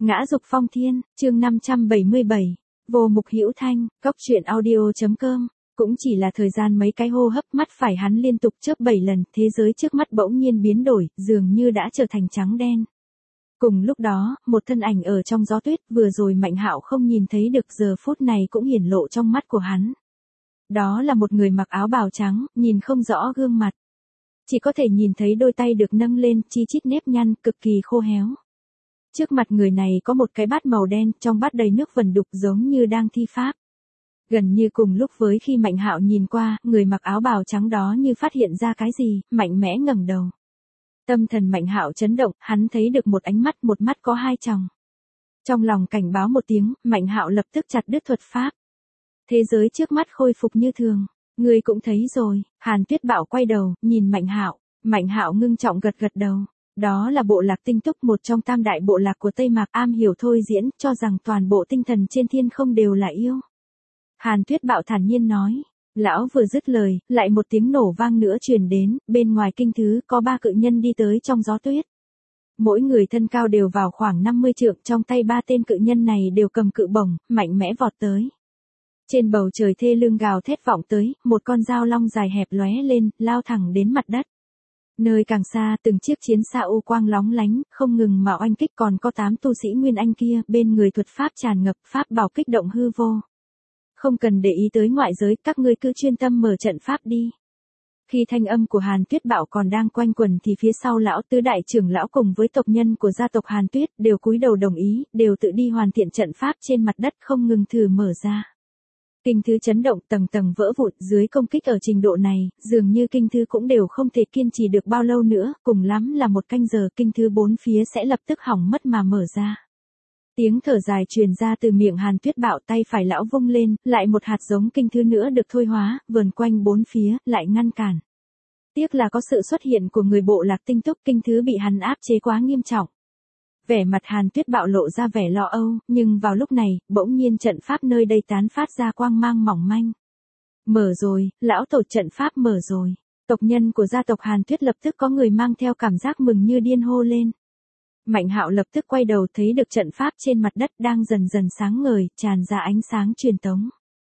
Ngã dục phong thiên, chương 577. Vô Mục Hữu Thanh, Cốc Truyện Audio.com. Cũng chỉ là thời gian mấy cái hô hấp, mắt phải hắn liên tục chớp 7 lần, thế giới trước mắt bỗng nhiên biến đổi, dường như đã trở thành trắng đen. Cùng lúc đó, một thân ảnh ở trong gió tuyết, vừa rồi Mạnh Hạo không nhìn thấy được, giờ phút này cũng hiển lộ trong mắt của hắn. Đó là một người mặc áo bào trắng, nhìn không rõ gương mặt. Chỉ có thể nhìn thấy đôi tay được nâng lên, chi chít nếp nhăn, cực kỳ khô héo. Trước mặt người này có một cái bát màu đen, trong bát đầy nước vẩn đục giống như đang thi pháp. Gần như cùng lúc với khi Mạnh Hạo nhìn qua, người mặc áo bào trắng đó như phát hiện ra cái gì, mạnh mẽ ngẩng đầu. Tâm thần Mạnh Hạo chấn động, hắn thấy được một ánh mắt, một mắt có hai tròng. Trong lòng cảnh báo một tiếng, Mạnh Hạo lập tức chặt đứt thuật pháp. Thế giới trước mắt khôi phục như thường. Ngươi cũng thấy rồi. Hàn Tuyết Bảo quay đầu, nhìn Mạnh Hạo. Mạnh Hạo ngưng trọng gật gật đầu. Đó là bộ lạc Tinh Túc, một trong tam đại bộ lạc của Tây Mạc, am hiểu thôi diễn, cho rằng toàn bộ tinh thần trên thiên không đều là yêu. Hàn Tuyết Bảo thản nhiên nói. Lão vừa dứt lời, lại một tiếng nổ vang nữa truyền đến, bên ngoài kinh thứ có 3 cự nhân đi tới trong gió tuyết. Mỗi người thân cao đều vào khoảng 50 trượng, trong tay 3 tên cự nhân này đều cầm cự bổng, mạnh mẽ vọt tới. Trên bầu trời thê lương gào thét vọng tới, một con dao long dài hẹp lóe lên, lao thẳng đến mặt đất. Nơi càng xa, từng chiếc chiến xa u quang lóng lánh, không ngừng mà oanh kích, còn có 8 tu sĩ Nguyên Anh kia, bên người thuật pháp tràn ngập, pháp bảo kích động hư vô. Không cần để ý tới ngoại giới, các ngươi cứ chuyên tâm mở trận pháp đi. Khi thanh âm của Hàn Tuyết Bảo còn đang quanh quẩn thì phía sau lão tứ đại trưởng lão cùng với tộc nhân của gia tộc Hàn Tuyết đều cúi đầu đồng ý, đều tự đi hoàn thiện trận pháp trên mặt đất, không ngừng thử mở ra. Kinh thư chấn động, tầng tầng vỡ vụn, dưới công kích ở trình độ này, dường như kinh thư cũng đều không thể kiên trì được bao lâu nữa, cùng lắm là 1 canh giờ, kinh thư 4 phía sẽ lập tức hỏng mất mà mở ra. Tiếng thở dài truyền ra từ miệng Hàn Tuyết Bảo, tay phải lão vung lên, lại một hạt giống kinh thư nữa được thôi hóa, vờn quanh 4 phía, lại ngăn cản. Tiếc là có sự xuất hiện của người bộ lạc Tinh Túc, kinh thư bị hắn áp chế quá nghiêm trọng. Vẻ mặt Hàn Tuyết Bảo lộ ra vẻ lo âu, nhưng vào lúc này, bỗng nhiên trận pháp nơi đây tán phát ra quang mang mỏng manh. Mở rồi, lão tổ, trận pháp mở rồi. Tộc nhân của gia tộc Hàn Tuyết lập tức có người mang theo cảm giác mừng như điên hô lên. Mạnh Hạo lập tức quay đầu, thấy được trận pháp trên mặt đất đang dần dần sáng ngời, tràn ra ánh sáng truyền tống.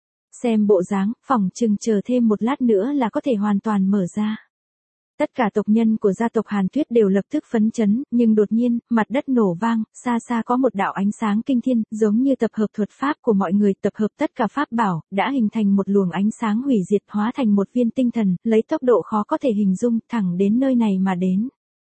Xem bộ dáng, phỏng chừng chờ thêm một lát nữa là có thể hoàn toàn mở ra. Tất cả tộc nhân của gia tộc Hàn Tuyết đều lập tức phấn chấn, nhưng đột nhiên, mặt đất nổ vang, xa xa có một đạo ánh sáng kinh thiên, giống như tập hợp thuật pháp của mọi người, tập hợp tất cả pháp bảo, đã hình thành một luồng ánh sáng hủy diệt, hóa thành một viên tinh thần, lấy tốc độ khó có thể hình dung, thẳng đến nơi này mà đến.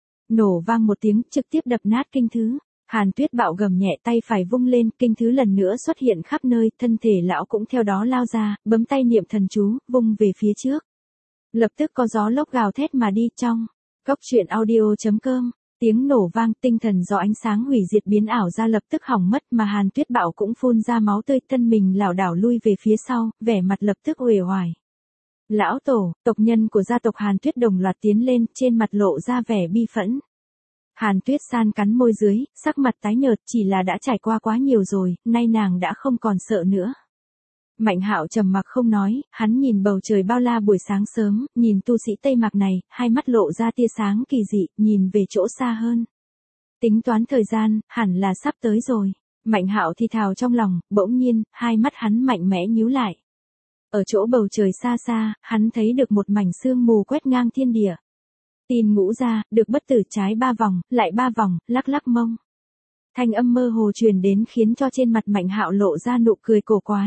Nổ vang một tiếng, trực tiếp đập nát kinh thứ. Hàn Tuyết Bảo gầm nhẹ, tay phải vung lên, kinh thứ lần nữa xuất hiện khắp nơi, thân thể lão cũng theo đó lao ra, bấm tay niệm thần chú, vung về phía trước. Lập tức có gió lốc gào thét mà đi. Trong Cốc Truyện Audio.com, tiếng nổ vang, tinh thần do ánh sáng hủy diệt biến ảo ra lập tức hỏng mất, mà Hàn Tuyết Bảo cũng phun ra máu tươi, thân mình lảo đảo lui về phía sau, vẻ mặt lập tức uể oải. Lão tổ, tộc nhân của gia tộc Hàn Tuyết đồng loạt tiến lên, trên mặt lộ ra vẻ bi phẫn. Hàn Tuyết San cắn môi dưới, sắc mặt tái nhợt, chỉ là đã trải qua quá nhiều rồi, nay nàng đã không còn sợ nữa. Mạnh Hạo trầm mặc không nói, hắn nhìn bầu trời bao la buổi sáng sớm, nhìn tu sĩ Tây Mạc này, hai mắt lộ ra tia sáng kỳ dị, nhìn về chỗ xa hơn. Tính toán thời gian, hẳn là sắp tới rồi. Mạnh Hạo thì thào trong lòng, bỗng nhiên, hai mắt hắn mạnh mẽ nhíu lại. Ở chỗ bầu trời xa xa, hắn thấy được một mảnh sương mù quét ngang thiên địa. Tin ngũ ra, được bất tử trái 3 vòng, lại 3 vòng, lắc lắc mông. Thanh âm mơ hồ truyền đến khiến cho trên mặt Mạnh Hạo lộ ra nụ cười cổ quái.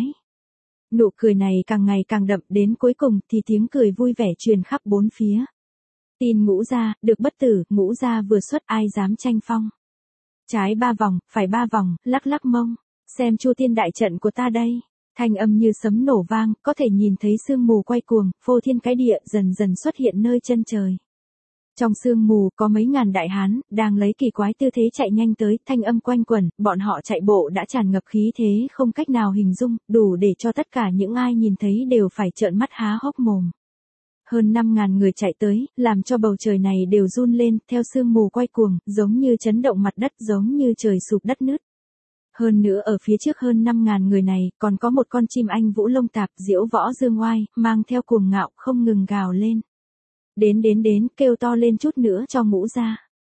Nụ cười này càng ngày càng đậm, đến cuối cùng thì tiếng cười vui vẻ truyền khắp 4 phía. Tin ngũ ra, được bất tử, ngũ ra vừa xuất, ai dám tranh phong. Trái 3 vòng, phải 3 vòng, lắc lắc mông. Xem Chu Tiên đại trận của ta đây. Thanh âm như sấm nổ vang, có thể nhìn thấy sương mù quay cuồng, phô thiên cái địa dần dần xuất hiện nơi chân trời. Trong sương mù có mấy ngàn đại hán, đang lấy kỳ quái tư thế chạy nhanh tới, thanh âm quanh quẩn, bọn họ chạy bộ đã tràn ngập khí thế không cách nào hình dung, đủ để cho tất cả những ai nhìn thấy đều phải trợn mắt há hốc mồm. Hơn 5.000 người chạy tới, làm cho bầu trời này đều run lên, theo sương mù quay cuồng, giống như chấn động mặt đất, giống như trời sụp đất nứt. Hơn nữa ở phía trước hơn 5.000 người này, còn có một con chim anh vũ lông tạp, diễu võ dương oai, mang theo cuồng ngạo, không ngừng gào lên. Đến, kêu to lên chút nữa cho ngũ ra.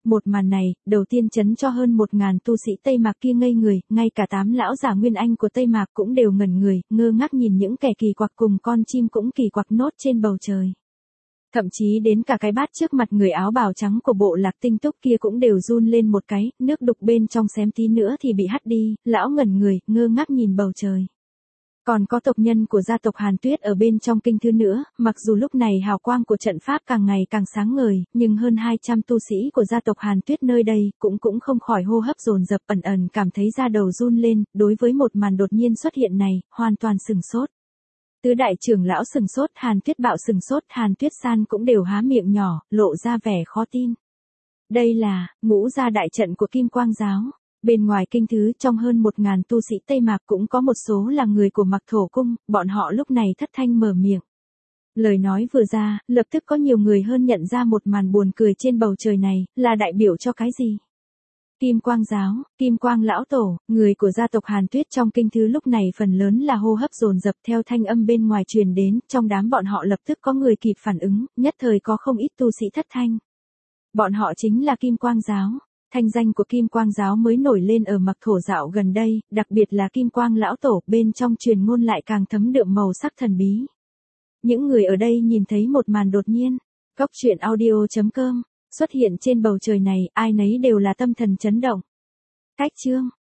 Một màn này, đầu tiên chấn cho hơn 1.000 tu sĩ Tây Mạc kia ngây người, ngay cả 8 lão giả Nguyên Anh của Tây Mạc cũng đều ngẩn người, ngơ ngác nhìn những kẻ kỳ quặc cùng con chim cũng kỳ quặc nốt trên bầu trời. Thậm chí đến cả cái bát trước mặt người áo bào trắng của bộ Lạc Tinh Túc kia cũng đều run lên một cái, nước đục bên trong xém tí nữa thì bị hắt đi, lão ngẩn người, ngơ ngác nhìn bầu trời. Còn có tộc nhân của gia tộc Hàn Tuyết ở bên trong kinh thư nữa, mặc dù lúc này hào quang của trận pháp càng ngày càng sáng ngời, nhưng hơn 200 tu sĩ của gia tộc Hàn Tuyết nơi đây cũng không khỏi hô hấp dồn dập, ẩn ẩn cảm thấy da đầu run lên, đối với một màn đột nhiên xuất hiện này, hoàn toàn sửng sốt. Tứ đại trưởng lão sửng sốt, Hàn Tuyết Bạo sửng sốt, Hàn Tuyết San cũng đều há miệng nhỏ, lộ ra vẻ khó tin. Đây là ngũ gia đại trận của Kim Quang giáo. Bên ngoài kinh thứ, trong hơn 1.000 tu sĩ Tây Mạc cũng có một số là người của Mặc Thổ cung, bọn họ lúc này thất thanh mở miệng. Lời nói vừa ra, lập tức có nhiều người hơn nhận ra một màn buồn cười trên bầu trời này, là đại biểu cho cái gì? Kim Quang giáo, Kim Quang lão tổ, người của gia tộc Hàn Tuyết trong kinh thư lúc này phần lớn là hô hấp dồn dập theo thanh âm bên ngoài truyền đến, trong đám bọn họ lập tức có người kịp phản ứng, nhất thời có không ít tu sĩ thất thanh. Bọn họ chính là Kim Quang giáo. Thanh danh của Kim Quang giáo mới nổi lên ở Mặc Thổ dạo gần đây, đặc biệt là Kim Quang lão tổ, bên trong truyền ngôn lại càng thấm đượm màu sắc thần bí. Những người ở đây nhìn thấy một màn đột nhiên, Góc truyện audio.com xuất hiện trên bầu trời này, ai nấy đều là tâm thần chấn động. Cách chương